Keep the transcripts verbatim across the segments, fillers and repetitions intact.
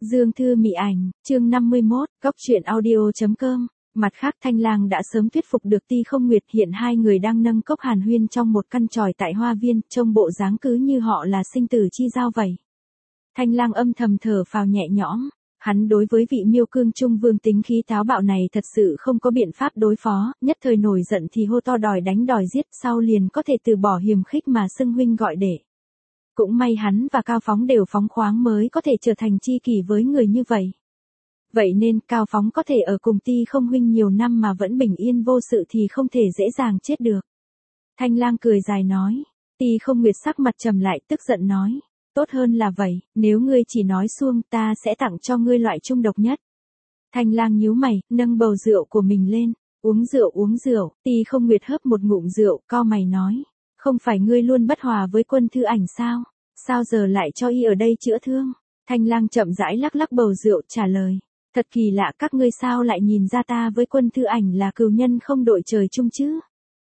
Dương Thư Mị Ảnh, chương năm mươi mốt, Góc truyện audio chấm com. Mặt khác Thanh Lang đã sớm thuyết phục được Ti Không Nguyệt, hiện hai người đang nâng cốc hàn huyên trong một căn tròi tại hoa viên, trông bộ dáng cứ như họ là sinh tử chi giao vậy. Thanh Lang âm thầm thở phào nhẹ nhõm, hắn đối với vị Miêu Cương Trung Vương tính khí táo bạo này thật sự không có biện pháp đối phó, nhất thời nổi giận thì hô to đòi đánh đòi giết, sau liền có thể từ bỏ hiềm khích mà xưng huynh gọi đệ. Cũng may hắn và Cao Phóng đều phóng khoáng mới có thể trở thành tri kỷ với người như vậy. Vậy nên Cao Phóng có thể ở cùng Ti Không huynh nhiều năm mà vẫn bình yên vô sự thì không thể dễ dàng chết được. Thanh Lang cười dài nói. Ti Không Nguyệt sắc mặt trầm lại, tức giận nói. Tốt hơn là vậy, nếu ngươi chỉ nói suông ta sẽ tặng cho ngươi loại trung độc nhất. Thanh Lang nhíu mày, nâng bầu rượu của mình lên. Uống rượu uống rượu, Ti Không Nguyệt hớp một ngụm rượu, cau mày nói. Không phải ngươi luôn bất hòa với Quân Thư Ảnh sao? Sao giờ lại cho y ở đây chữa thương? Thanh Lang chậm rãi lắc lắc bầu rượu trả lời. Thật kỳ lạ, các ngươi sao lại nhìn ra ta với Quân Thư Ảnh là cừu nhân không đội trời chung chứ?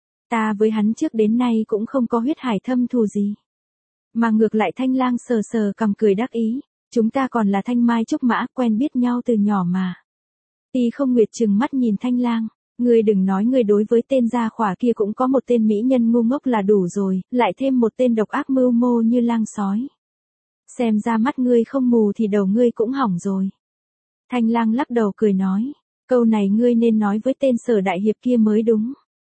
Ta với hắn trước đến nay cũng không có huyết hải thâm thù gì. Mà ngược lại Thanh Lang sờ sờ cằm cười đắc ý. Chúng ta còn là thanh mai trúc mã, quen biết nhau từ nhỏ mà. Ti Không Nguyệt trừng mắt nhìn Thanh Lang. Ngươi đừng nói ngươi đối với tên gia khỏa kia cũng có một tên mỹ nhân ngu ngốc là đủ rồi, lại thêm một tên độc ác mưu mô như lang sói. Xem ra mắt ngươi không mù thì đầu ngươi cũng hỏng rồi. Thanh Lang lắc đầu cười nói, câu này ngươi nên nói với tên Sở đại hiệp kia mới đúng.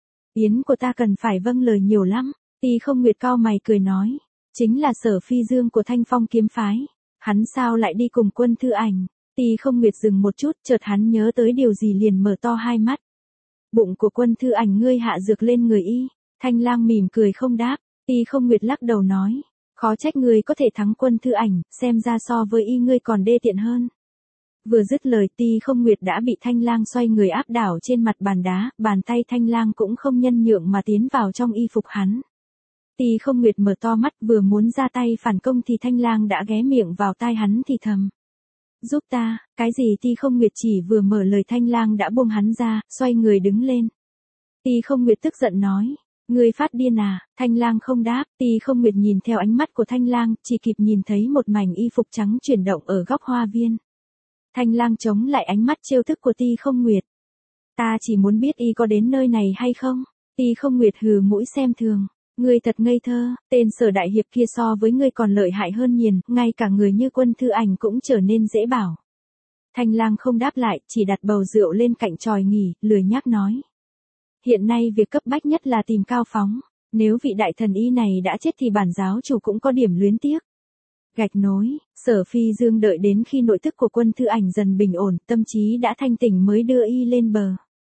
Yến của ta cần phải vâng lời nhiều lắm. Ti Không Nguyệt cau mày cười nói, chính là Sở Phi Dương của Thanh Phong kiếm phái. Hắn sao lại đi cùng Quân Thư Ảnh? Ti Không Nguyệt dừng một chút, chợt hắn nhớ tới điều gì liền mở to hai mắt. Bụng của Quân Thư Ảnh ngươi hạ dược lên người y. Thanh Lang mỉm cười không đáp. Ti Không Nguyệt lắc đầu nói, khó trách ngươi có thể thắng Quân Thư Ảnh, xem ra so với y ngươi còn đê tiện hơn. Vừa dứt lời Ti Không Nguyệt đã bị Thanh Lang xoay người áp đảo trên mặt bàn đá, bàn tay Thanh Lang cũng không nhân nhượng mà tiến vào trong y phục hắn. Ti Không Nguyệt mở to mắt vừa muốn ra tay phản công thì Thanh Lang đã ghé miệng vào tai hắn thì thầm. Giúp ta, cái gì? Ti Không Nguyệt chỉ vừa mở lời Thanh Lang đã buông hắn ra, xoay người đứng lên. Ti Không Nguyệt tức giận nói, ngươi phát điên à? Thanh Lang không đáp, Ti Không Nguyệt nhìn theo ánh mắt của Thanh Lang, chỉ kịp nhìn thấy một mảnh y phục trắng chuyển động ở góc hoa viên. Thanh Lang chống lại ánh mắt trêu thức của Ti Không Nguyệt. Ta chỉ muốn biết y có đến nơi này hay không? Ti Không Nguyệt hừ mũi xem thường. Ngươi thật ngây thơ, tên Sở đại hiệp kia so với ngươi còn lợi hại hơn nhiều, ngay cả người như Quân Thư Ảnh cũng trở nên dễ bảo. Thanh Lang không đáp lại, chỉ đặt bầu rượu lên cạnh chòi nghỉ, lười nhác nói. Hiện nay việc cấp bách nhất là tìm Cao Phóng, nếu vị đại thần y này đã chết thì bản giáo chủ cũng có điểm luyến tiếc. Gạch nối, Sở Phi Dương đợi đến khi nội tức của Quân Thư Ảnh dần bình ổn, tâm trí đã thanh tỉnh mới đưa y lên bờ.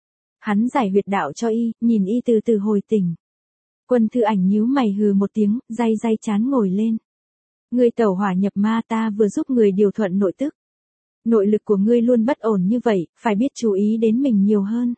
Hắn giải huyệt đạo cho y, nhìn y từ từ hồi tỉnh. Quân Thư Ảnh nhíu mày hừ một tiếng, day day chán ngồi lên. Ngươi tẩu hỏa nhập ma, ta vừa giúp người điều thuận nội tức. Nội lực của ngươi luôn bất ổn như vậy, phải biết chú ý đến mình nhiều hơn.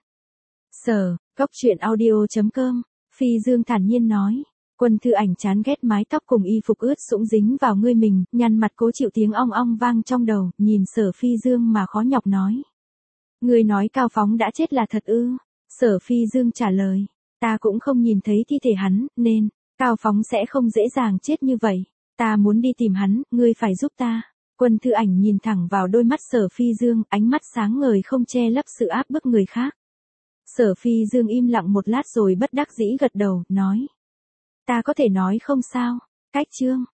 Sở, Góc truyện audio chấm com, Phi Dương thản nhiên nói. Quân Thư Ảnh chán ghét mái tóc cùng y phục ướt sũng dính vào ngươi mình, nhăn mặt cố chịu tiếng ong ong vang trong đầu, nhìn Sở Phi Dương mà khó nhọc nói. Ngươi nói Cao Phóng đã chết là thật ư? Sở Phi Dương trả lời. Ta cũng không nhìn thấy thi thể hắn, nên, Cao Phóng sẽ không dễ dàng chết như vậy. Ta muốn đi tìm hắn, ngươi phải giúp ta. Quân Thư Ảnh nhìn thẳng vào đôi mắt Sở Phi Dương, ánh mắt sáng ngời không che lấp sự áp bức người khác. Sở Phi Dương im lặng một lát rồi bất đắc dĩ gật đầu, nói. Ta có thể nói không sao? Cách chương.